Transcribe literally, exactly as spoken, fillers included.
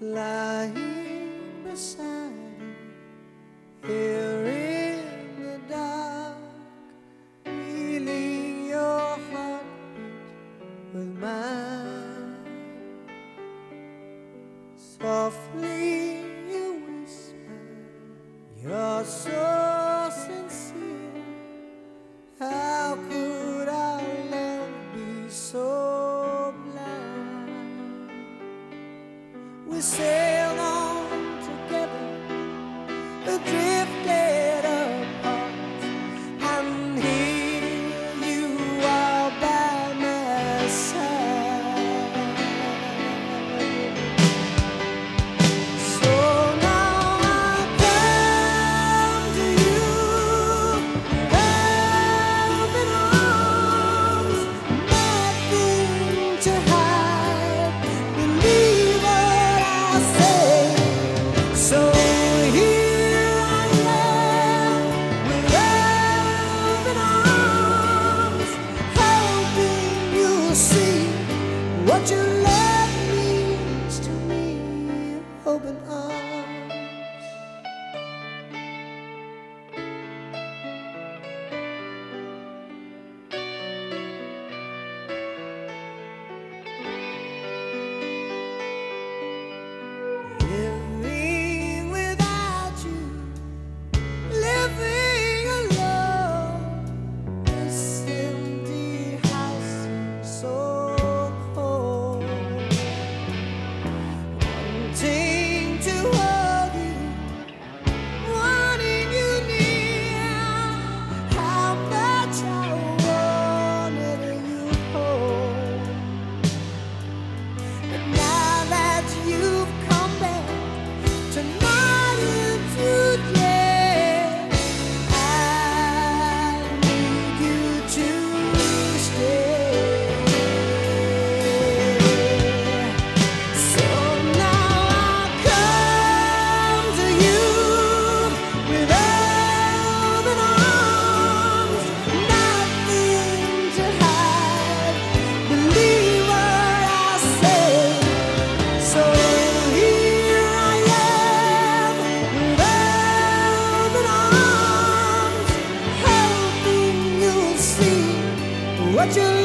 lying beside you, here in the dark, feeling your heartbeat with mine. Softly you whisper, you're so sincere. How could our love be so blind? We sailed on together, drifted apart, and here you are by my side. So now I come to you, open arms, nothing to hide. Believe what I say. So here I am, with open arms, hoping you'll see what your love means to me. Open arms. Living without you, living alone, this empty house seems so cold. Wanting to hold you, wanting you near, how much I wanted you home. But now that you've come back tonight and today, I need you to stay. So now I come to you with open arms, nothing to hide. Believe what I say. So here I am, with open arms, hoping you'll see what you